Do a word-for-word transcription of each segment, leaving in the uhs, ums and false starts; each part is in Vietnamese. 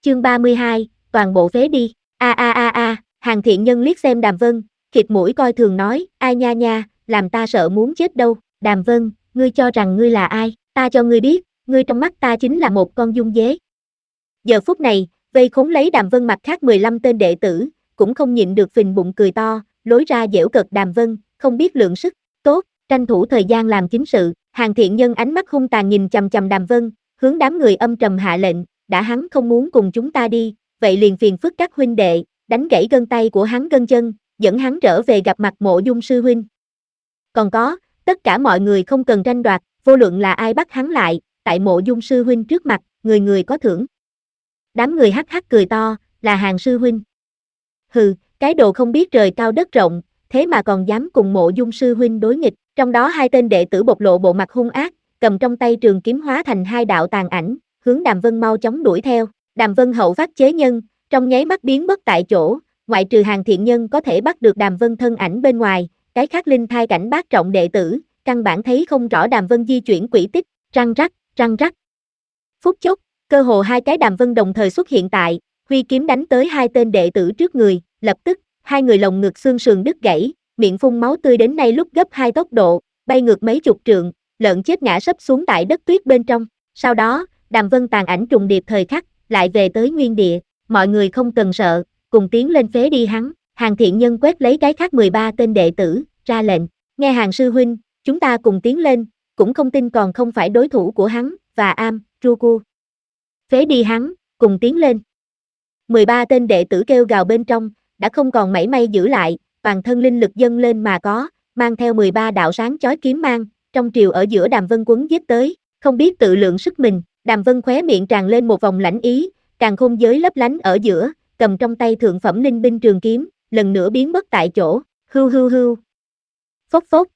Chương ba mươi hai, toàn bộ phế đi. A a a a, Hàn Thiện Nhân liếc xem Đàm Vân, khịt mũi coi thường nói, ai nha nha, làm ta sợ muốn chết đâu. Đàm Vân, ngươi cho rằng ngươi là ai? Ta cho ngươi biết, ngươi trong mắt ta chính là một con dung dế. Giờ phút này, vây khốn lấy Đàm Vân mặt khác mười lăm tên đệ tử, cũng không nhịn được phình bụng cười to, lối ra giễu cợt Đàm Vân, không biết lượng sức. Tốt, tranh thủ thời gian làm chính sự. Hàn Thiện Nhân ánh mắt hung tàn nhìn chằm chằm Đàm Vân, hướng đám người âm trầm hạ lệnh, đã hắn không muốn cùng chúng ta đi, vậy liền phiền phức các huynh đệ, đánh gãy gân tay của hắn gân chân, dẫn hắn trở về gặp mặt Mộ Dung sư huynh. Còn có, tất cả mọi người không cần tranh đoạt, vô luận là ai bắt hắn lại, tại Mộ Dung sư huynh trước mặt, người người có thưởng. Đám người hắc hắc cười to, là Hàn sư huynh. Hừ, cái đồ không biết trời cao đất rộng, thế mà còn dám cùng Mộ Dung sư huynh đối nghịch. Trong đó hai tên đệ tử bộc lộ bộ mặt hung ác, cầm trong tay trường kiếm hóa thành hai đạo tàn ảnh, hướng Đàm Vân mau chóng đuổi theo. Đàm Vân hậu phát chế nhân, trong nháy mắt biến mất tại chỗ, ngoại trừ Hàn Thiện Nhân có thể bắt được Đàm Vân thân ảnh bên ngoài, cái khác linh thai cảnh bát trọng đệ tử, căn bản thấy không rõ Đàm Vân di chuyển quỹ tích, răng rắc, răng rắc. Phút chốc, cơ hồ hai cái Đàm Vân đồng thời xuất hiện tại, huy kiếm đánh tới hai tên đệ tử trước người, lập tức, hai người lồng ngực xương sườn đứt gãy, miệng phun máu tươi đến nay lúc gấp hai tốc độ, bay ngược mấy chục trượng, lợn chết ngã sấp xuống tại đất tuyết bên trong. Sau đó, Đàm Vân tàn ảnh trùng điệp thời khắc, lại về tới nguyên địa, mọi người không cần sợ, cùng tiến lên phế đi hắn. Hàn Thiện Nhân quét lấy cái khác mười ba tên đệ tử, ra lệnh, nghe Hàn sư huynh, chúng ta cùng tiến lên, cũng không tin còn không phải đối thủ của hắn, và am, Ruku. Phế đi hắn, cùng tiến lên. mười ba tên đệ tử kêu gào bên trong, đã không còn mảy may giữ lại, toàn thân linh lực dâng lên mà có, mang theo mười ba đạo sáng chói kiếm mang, trong triều ở giữa Đàm Vân quấn giết tới, không biết tự lượng sức mình. Đàm Vân khóe miệng tràn lên một vòng lãnh ý, càn khôn giới lấp lánh ở giữa, cầm trong tay thượng phẩm linh binh trường kiếm, lần nữa biến mất tại chỗ, hưu hưu hưu. Phốc phốc.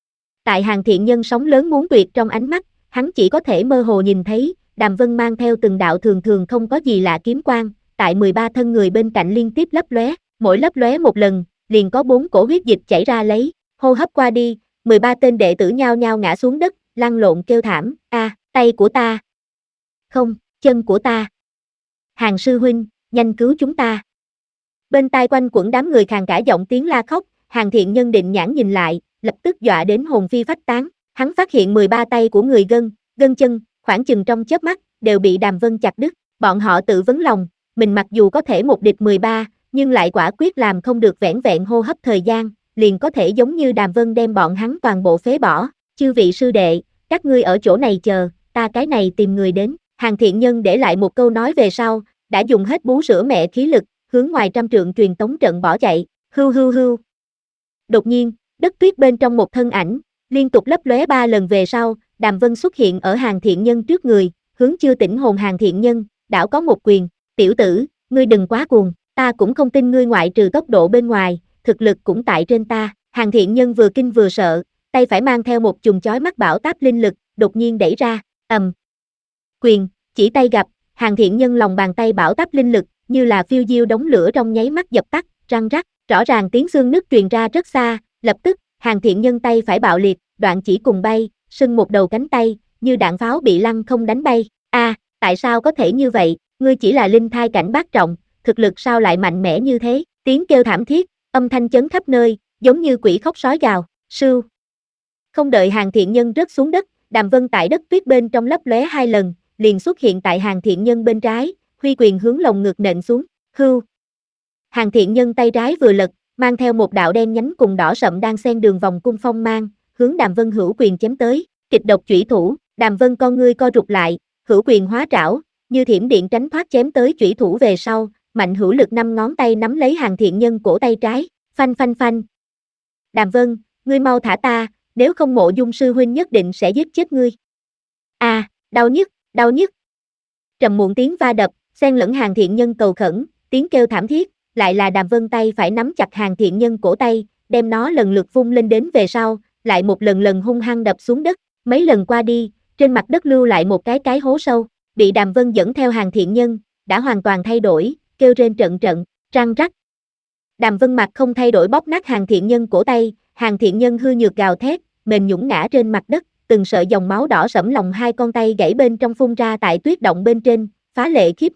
Tại Hàn Thiện Nhân sóng lớn muốn tuyệt trong ánh mắt, hắn chỉ có thể mơ hồ nhìn thấy, Đàm Vân mang theo từng đạo thường thường không có gì lạ kiếm quang, tại mười ba thân người bên cạnh liên tiếp lấp lóe, mỗi lấp lóe một lần, liền có bốn cổ huyết dịch chảy ra lấy, hô hấp qua đi, mười ba tên đệ tử nhao nhao ngã xuống đất, lăn lộn kêu thảm, a, tay của ta. Không, chân của ta. Hàn sư huynh, nhanh cứu chúng ta. Bên tai quanh quẩn đám người khàn cả giọng tiếng la khóc, Hàn Thiện Nhân định nhãn nhìn lại, lập tức dọa đến hồn phi phách tán, hắn phát hiện mười ba tay của người gân, gân chân, khoảng chừng trong chớp mắt, đều bị Đàm Vân chặt đứt, bọn họ tự vấn lòng, mình mặc dù có thể một địch mười ba, nhưng lại quả quyết làm không được vẻn vẹn hô hấp thời gian, liền có thể giống như Đàm Vân đem bọn hắn toàn bộ phế bỏ. Chư vị sư đệ, các ngươi ở chỗ này chờ, ta cái này tìm người đến. Hàn Thiện Nhân để lại một câu nói về sau, đã dùng hết bú sữa mẹ khí lực, hướng ngoài trăm trượng truyền tống trận bỏ chạy, hưu hưu hưu. Đột nhiên, đất tuyết bên trong một thân ảnh, liên tục lấp lóe ba lần về sau, Đàm Vân xuất hiện ở Hàn Thiện Nhân trước người, hướng chưa tỉnh hồn Hàn Thiện Nhân, đảo có một quyền, tiểu tử, ngươi đừng quá cuồng, ta cũng không tin ngươi ngoại trừ tốc độ bên ngoài, thực lực cũng tại trên ta. Hàn Thiện Nhân vừa kinh vừa sợ, tay phải mang theo một chùm chói mắt bão táp linh lực, đột nhiên đẩy ra, ầm. Quyền, chỉ tay gặp, Hàn Thiện Nhân lòng bàn tay bão táp linh lực, như là phiêu diêu đống lửa trong nháy mắt dập tắt, răng rắc, rõ ràng tiếng xương nứt truyền ra rất xa, lập tức, Hàn Thiện Nhân tay phải bạo liệt, đoạn chỉ cùng bay, sưng một đầu cánh tay, như đạn pháo bị lăng không đánh bay. A, à, tại sao có thể như vậy, ngươi chỉ là linh thai cảnh bát trọng, thực lực sao lại mạnh mẽ như thế? Tiếng kêu thảm thiết, âm thanh chấn khắp nơi, giống như quỷ khóc sói gào, sưu. Không đợi Hàn Thiện Nhân rớt xuống đất, Đàm Vân tại đất tuyết bên trong lấp lóe hai lần, liền xuất hiện tại Hàn Thiện Nhân bên trái, huy quyền hướng lồng ngực nện xuống, hưu. Hàn Thiện Nhân tay trái vừa lật, mang theo một đạo đen nhánh cùng đỏ sậm đang xen đường vòng cung phong mang, hướng Đàm Vân hữu quyền chém tới, kịch độc chủy thủ, Đàm Vân con ngươi co rụt lại, hữu quyền hóa trảo, như thiểm điện tránh thoát chém tới chủy thủ về sau, mạnh hữu lực năm ngón tay nắm lấy Hàn Thiện Nhân cổ tay trái, phanh phanh phanh. Đàm Vân, ngươi mau thả ta, nếu không Mộ Dung sư huynh nhất định sẽ giết chết ngươi. A, à, đau nhức, đau nhức. Trầm muộn tiếng va đập, xen lẫn Hàn Thiện Nhân cầu khẩn, tiếng kêu thảm thiết, lại là Đàm Vân tay phải nắm chặt Hàn Thiện Nhân cổ tay, đem nó lần lượt vung lên đến về sau, lại một lần lần hung hăng đập xuống đất, mấy lần qua đi, trên mặt đất lưu lại một cái cái hố sâu, bị Đàm Vân dẫn theo Hàn Thiện Nhân, đã hoàn toàn thay đổi, kêu rên trận trận, răng rắc. Đàm Vân mặt không thay đổi bóp nát Hàn Thiện Nhân cổ tay, Hàn Thiện Nhân hư nhược gào thét, mềm nhũn ngã trên mặt đất, từng sợi dòng máu đỏ sẫm lòng hai con tay gãy bên trong phun ra tại tuyết động bên trên, phá lệ khiếp người.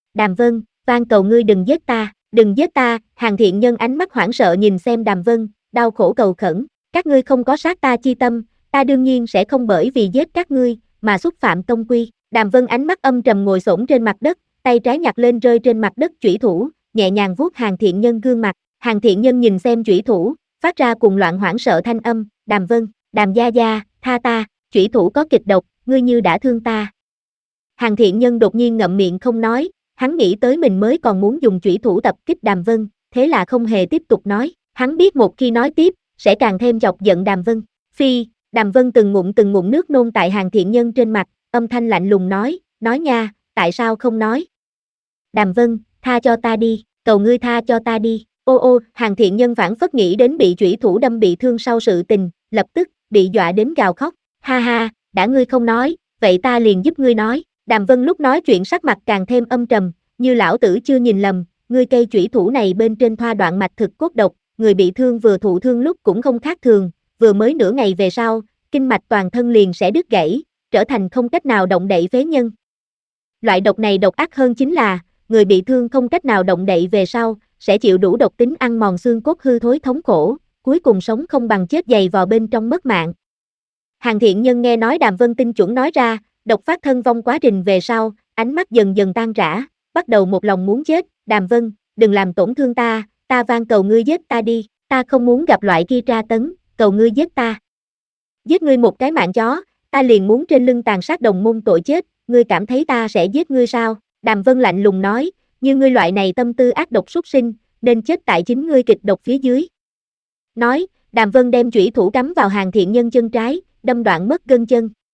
Đàm Vân, van cầu ngươi đừng giết ta, đừng giết ta, Hàn Thiện Nhân ánh mắt hoảng sợ nhìn xem Đàm Vân, đau khổ cầu khẩn, các ngươi không có sát ta chi tâm, ta đương nhiên sẽ không bởi vì giết các ngươi, mà xúc phạm tông quy. Đàm Vân ánh mắt âm trầm ngồi xổm trên mặt đất, tay trái nhặt lên rơi trên mặt đất chủy thủ, nhẹ nhàng vuốt Hàn Thiện Nhân gương mặt. Hàn Thiện Nhân nhìn xem chủy thủ, phát ra cùng loạn hoảng sợ thanh âm, Đàm Vân, Đàm gia gia, tha ta, chủy thủ có kịch độc, ngươi như đã thương ta. Hàn Thiện Nhân đột nhiên ngậm miệng không nói, hắn nghĩ tới mình mới còn muốn dùng chủy thủ tập kích Đàm Vân, thế là không hề tiếp tục nói, hắn biết một khi nói tiếp, sẽ càng thêm chọc giận Đàm Vân. Phi, Đàm Vân từng ngụm từng ngụm nước nôn tại Hàn Thiện Nhân trên mặt, âm thanh lạnh lùng nói, nói nha, tại sao không nói? Đàm Vân, tha cho ta đi, cầu ngươi tha cho ta đi. Ô ô, Hàn Thiện Nhân phảng phất nghĩ đến bị chủy thủ đâm bị thương sau sự tình, lập tức, bị dọa đến gào khóc, ha ha, đã ngươi không nói, vậy ta liền giúp ngươi nói. Đàm Vân lúc nói chuyện sắc mặt càng thêm âm trầm, như lão tử chưa nhìn lầm, ngươi cây chủy thủ này bên trên thoa đoạn mạch thực cốt độc, người bị thương vừa thụ thương lúc cũng không khác thường, vừa mới nửa ngày về sau, kinh mạch toàn thân liền sẽ đứt gãy, trở thành không cách nào động đậy phế nhân. Loại độc này độc ác hơn chính là, người bị thương không cách nào động đậy về sau, sẽ chịu đủ độc tính ăn mòn xương cốt hư thối thống khổ, cuối cùng sống không bằng chết dày vò bên trong mất mạng. Hàn Thiện Nhân nghe nói Đàm Vân tinh chuẩn nói ra, độc phát thân vong quá trình về sau, ánh mắt dần dần tan rã, bắt đầu một lòng muốn chết, Đàm Vân, đừng làm tổn thương ta, ta van cầu ngươi giết ta đi, ta không muốn gặp loại kia tra tấn, cầu ngươi giết ta. Giết ngươi một cái mạng chó, ta liền muốn trên lưng tàn sát đồng môn tội chết, ngươi cảm thấy ta sẽ giết ngươi sao? Đàm Vân lạnh lùng nói, như ngươi loại này tâm tư ác độc súc sinh, nên chết tại chính ngươi kịch độc phía dưới. Nói, Đàm Vân đem chủy thủ cắm vào Hàn Thiện Nhân chân trái, đâm đoạn mất gân chân.